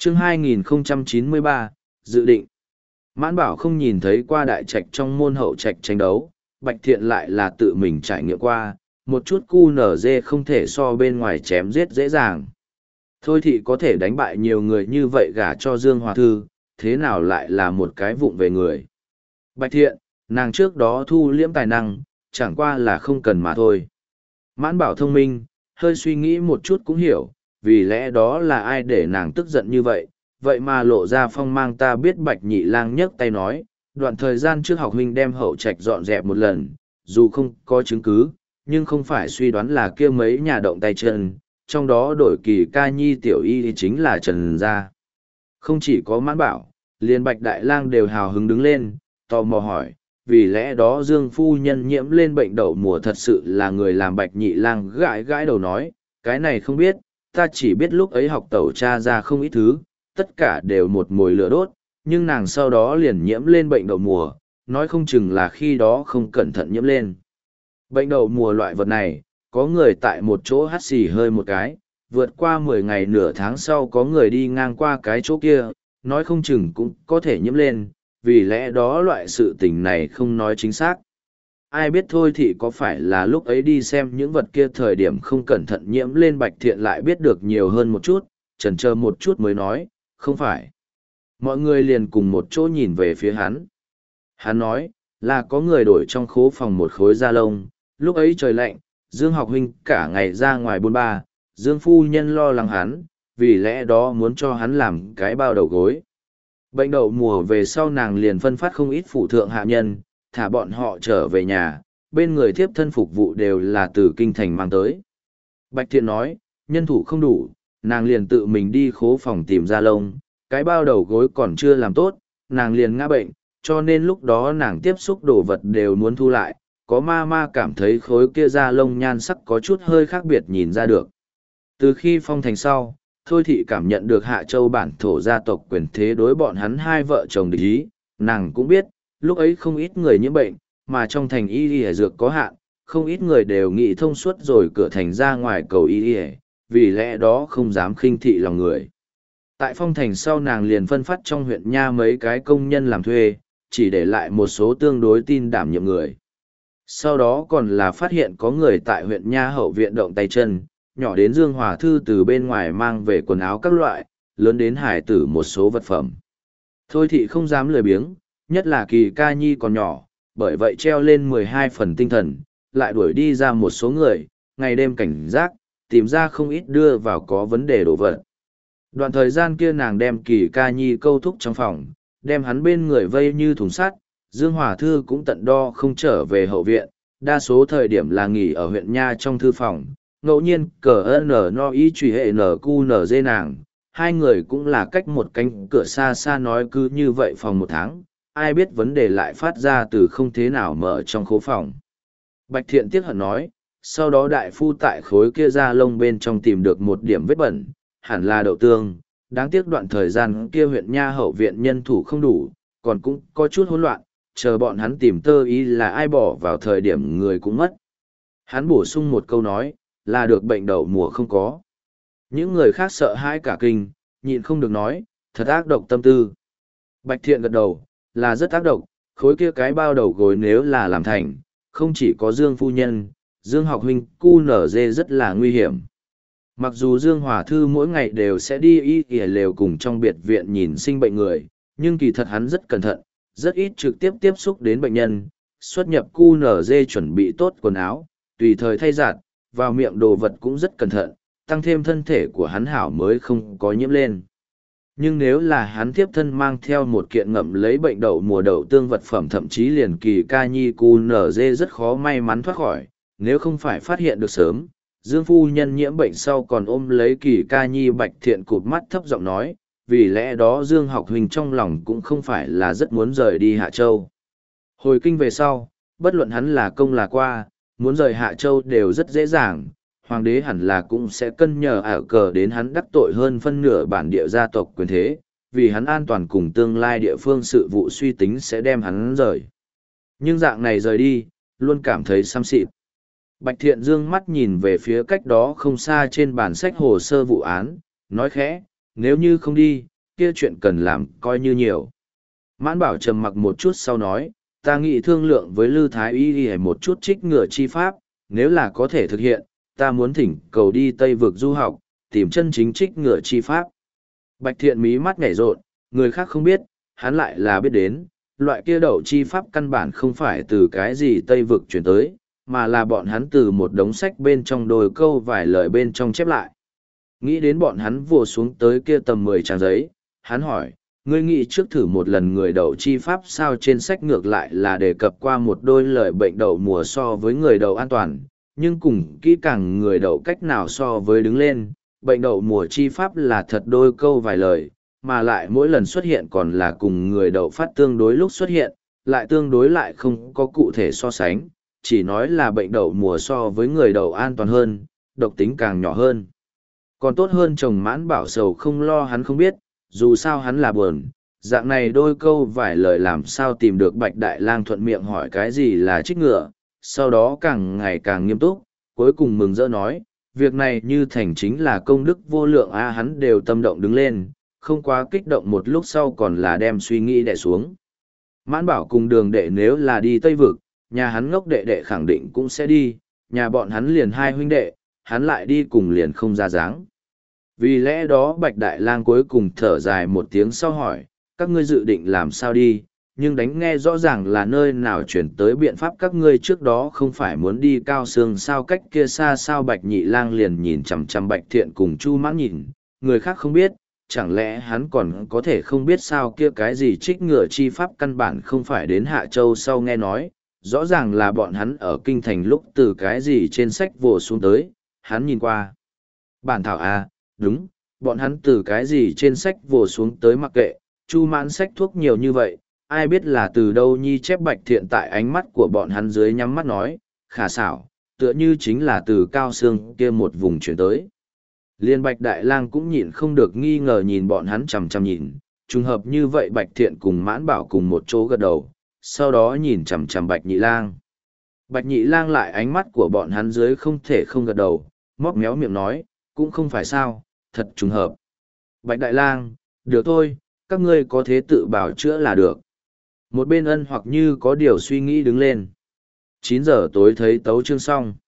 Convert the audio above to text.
Chương 2093, dự định. Mãn Bảo không nhìn thấy qua đại trạch trong môn hậu trạch tranh đấu, Bạch Thiện lại là tự mình trải nghiệm qua, một chút cu nở dê không thể so bên ngoài chém giết dễ dàng. Thôi thì có thể đánh bại nhiều người như vậy gả cho Dương Hòa Thư, thế nào lại là một cái vụng về người. Bạch Thiện, nàng trước đó thu liễm tài năng, chẳng qua là không cần mà thôi. Mãn Bảo thông minh, hơi suy nghĩ một chút cũng hiểu, vì lẽ đó là ai để nàng tức giận như vậy, vậy mà lộ ra phong mang. Ta biết. Bạch Nhị Lang nhấc tay nói, đoạn thời gian trước học huynh đem hậu trạch dọn dẹp một lần, dù không có chứng cứ, nhưng không phải suy đoán là kia mấy nhà động tay chân, trong đó đổi Kỳ Ca Nhi tiểu y thì chính là Trần Gia. Không chỉ có Mãn Bảo, liền Bạch Đại Lang đều hào hứng đứng lên, tò mò hỏi, vì lẽ đó Dương phu nhân nhiễm lên bệnh đậu mùa thật sự là người làm. Bạch Nhị Lang gãi gãi đầu nói, cái này không biết, ta chỉ biết lúc ấy học tẩu cha ra không ít thứ, tất cả đều một mồi lửa đốt, nhưng nàng sau đó liền nhiễm lên bệnh đậu mùa, nói không chừng là khi đó không cẩn thận nhiễm lên. Bệnh đậu mùa loại vật này, có người tại một chỗ hắt xì hơi một cái, vượt qua 10 ngày nửa tháng sau có người đi ngang qua cái chỗ kia, nói không chừng cũng có thể nhiễm lên, vì lẽ đó loại sự tình này không nói chính xác. Ai biết thôi thì có phải là lúc ấy đi xem những vật kia thời điểm không cẩn thận nhiễm lên. Bạch Thiện lại biết được nhiều hơn một chút, chần chờ một chút mới nói, không phải. Mọi người liền cùng một chỗ nhìn về phía hắn. Hắn nói, là có người đổi trong khố phòng một khối da lông, lúc ấy trời lạnh, Dương học huynh cả ngày ra ngoài bôn ba, Dương phu nhân lo lắng hắn, vì lẽ đó muốn cho hắn làm cái bao đầu gối. Bệnh đậu mùa về sau nàng liền phân phát không ít phụ thượng hạ nhân, thả bọn họ trở về nhà, bên người thiếp thân phục vụ đều là từ kinh thành mang tới. Bạch Thiện nói, nhân thủ không đủ, nàng liền tự mình đi khố phòng tìm da lông, cái bao đầu gối còn chưa làm tốt, nàng liền ngã bệnh, cho nên lúc đó nàng tiếp xúc đồ vật đều muốn thu lại, có ma cảm thấy khối kia da lông nhan sắc có chút hơi khác biệt nhìn ra được. Từ khi phong thành sau, Thôi Thị cảm nhận được Hạ Châu bản thổ gia tộc quyền thế đối bọn hắn hai vợ chồng địch ý, nàng cũng biết, lúc ấy không ít người nhiễm bệnh, mà trong thành y y dược có hạn, không ít người đều nghĩ thông suốt rồi cửa thành ra ngoài cầu y y, vì lẽ đó không dám khinh thị lòng người. Tại phong thành sau nàng liền phân phát trong huyện nha mấy cái công nhân làm thuê, chỉ để lại một số tương đối tin đảm nhiệm người. Sau đó còn là phát hiện có người tại huyện nha hậu viện động tay chân, nhỏ đến Dương Hòa Thư từ bên ngoài mang về quần áo các loại, lớn đến hải tử một số vật phẩm. Thôi Thị không dám lười biếng, nhất là Kỳ Ca Nhi còn nhỏ, bởi vậy treo lên 12 phần tinh thần, lại đuổi đi ra một số người, ngày đêm cảnh giác, tìm ra không ít đưa vào có vấn đề đồ vật. Đoạn thời gian kia nàng đem Kỳ Ca Nhi câu thúc trong phòng, đem hắn bên người vây như thùng sắt, Dương Hòa Thư cũng tận đo không trở về hậu viện, đa số thời điểm là nghỉ ở huyện nha trong thư phòng, ngẫu nhiên cờ no ý truy hệ dê nàng, hai người cũng là cách một cánh cửa xa xa nói cứ như vậy phòng một tháng, ai biết vấn đề lại phát ra từ không thế nào mở trong khố phòng. Bạch Thiện tiếc hận nói, sau đó đại phu tại khối kia da lông bên trong tìm được một điểm vết bẩn, hẳn là đậu tương, đáng tiếc đoạn thời gian kia huyện nha hậu viện nhân thủ không đủ, còn cũng có chút hỗn loạn, chờ bọn hắn tìm tơ ý là ai bỏ vào thời điểm người cũng mất. Hắn bổ sung một câu nói, là được bệnh đậu mùa không có. Những người khác sợ hãi cả kinh, nhịn không được nói, thật ác độc tâm tư. Bạch Thiện gật đầu, là rất ác độc, khối kia cái bao đầu gối nếu là làm thành, không chỉ có Dương phu nhân, Dương học huynh cu nở dê rất là nguy hiểm. Mặc dù Dương Hòa Thư mỗi ngày đều sẽ đi y ỉa lều cùng trong biệt viện nhìn sinh bệnh người, nhưng kỳ thật hắn rất cẩn thận, rất ít trực tiếp tiếp xúc đến bệnh nhân, xuất nhập cu nở dê chuẩn bị tốt quần áo, tùy thời thay giặt, vào miệng đồ vật cũng rất cẩn thận, tăng thêm thân thể của hắn hảo mới không có nhiễm lên. Nhưng nếu là hắn tiếp thân mang theo một kiện ngậm lấy bệnh đậu mùa đậu tương vật phẩm thậm chí liền Kỳ Ca Nhi cu nở dê rất khó may mắn thoát khỏi, nếu không phải phát hiện được sớm. Dương phu nhân nhiễm bệnh sau còn ôm lấy Kỳ Ca Nhi. Bạch Thiện cụt mắt thấp giọng nói, vì lẽ đó Dương học huynh trong lòng cũng không phải là rất muốn rời đi Hạ Châu. Hồi kinh về sau, bất luận hắn là công là qua, muốn rời Hạ Châu đều rất dễ dàng, hoàng đế hẳn là cũng sẽ cân nhờ ảo cờ đến hắn đắc tội hơn phân nửa bản địa gia tộc quyền thế, vì hắn an toàn cùng tương lai địa phương sự vụ suy tính sẽ đem hắn rời. Nhưng dạng này rời đi, luôn cảm thấy xăm xịt. Bạch Thiện dương mắt nhìn về phía cách đó không xa trên bản sách hồ sơ vụ án, nói khẽ, nếu như không đi, kia chuyện cần làm coi như nhiều. Mãn Bảo trầm mặc một chút sau nói, ta nghĩ thương lượng với Lư Thái Y một chút trích ngựa chi pháp, nếu là có thể thực hiện, ta muốn thỉnh cầu đi Tây vực du học, tìm chân chính trích ngựa chi pháp. Bạch Thiện mí mắt nhảy rộn, người khác không biết, hắn lại là biết đến, loại kia đậu chi pháp căn bản không phải từ cái gì Tây vực chuyển tới, mà là bọn hắn từ một đống sách bên trong đôi câu vài lời bên trong chép lại. Nghĩ đến bọn hắn vùa xuống tới kia tầm 10 trang giấy, hắn hỏi, ngươi nghĩ trước thử một lần người đậu chi pháp sao? Trên sách ngược lại là đề cập qua một đôi lời bệnh đậu mùa so với người đậu an toàn, nhưng cùng kỹ càng người đậu cách nào so với đứng lên, bệnh đậu mùa chi pháp là thật đôi câu vài lời, mà lại mỗi lần xuất hiện còn là cùng người đậu phát tương đối lúc xuất hiện, lại tương đối lại không có cụ thể so sánh, chỉ nói là bệnh đậu mùa so với người đậu an toàn hơn, độc tính càng nhỏ hơn. Còn tốt hơn chồng Mãn Bảo sầu không lo hắn không biết, dù sao hắn là buồn, dạng này đôi câu vài lời làm sao tìm được Bạch Đại Lang thuận miệng hỏi cái gì là trích ngựa, sau đó càng ngày càng nghiêm túc, cuối cùng mừng rỡ nói, việc này như thành chính là công đức vô lượng a. Hắn đều tâm động đứng lên, không quá kích động một lúc sau còn là đem suy nghĩ đè xuống. Mãn Bảo cùng Đường đệ nếu là đi Tây Vực, nhà hắn ngốc đệ đệ khẳng định cũng sẽ đi, nhà bọn hắn liền hai huynh đệ, hắn lại đi cùng liền không ra dáng. Vì lẽ đó Bạch Đại Lang cuối cùng thở dài một tiếng sau hỏi, các ngươi dự định làm sao đi, nhưng đánh nghe rõ ràng là nơi nào chuyển tới biện pháp các ngươi trước đó không phải muốn đi Cao Sương sao? Cách kia xa sao? Bạch Nhị Lang liền nhìn chằm chằm Bạch Thiện cùng Chu Mãn nhìn, người khác không biết, chẳng lẽ hắn còn có thể không biết sao? Kia cái gì trích ngựa chi pháp căn bản không phải đến Hạ Châu sau nghe nói, rõ ràng là bọn hắn ở kinh thành lúc từ cái gì trên sách vồ xuống tới, hắn nhìn qua. Bản thảo à, đúng, bọn hắn từ cái gì trên sách vồ xuống tới mặc kệ, Chu Mãn sách thuốc nhiều như vậy, ai biết là từ đâu nhi chép. Bạch Thiện tại ánh mắt của bọn hắn dưới nhắm mắt nói, khả xảo, tựa như chính là từ Cao Sương kia một vùng chuyển tới. Liên Bạch Đại Lang cũng nhịn không được nghi ngờ nhìn bọn hắn chằm chằm nhìn, trùng hợp như vậy Bạch Thiện cùng Mãn Bảo cùng một chỗ gật đầu, sau đó nhìn chằm chằm Bạch Nhị Lang. Bạch Nhị Lang lại ánh mắt của bọn hắn dưới không thể không gật đầu, móc méo miệng nói, cũng không phải sao, thật trùng hợp. Bạch Đại Lang, được thôi, các ngươi có thế tự bảo chữa là được. Một bên Ân Hoặc như có điều suy nghĩ đứng lên. 9 giờ tối thấy tấu chương xong.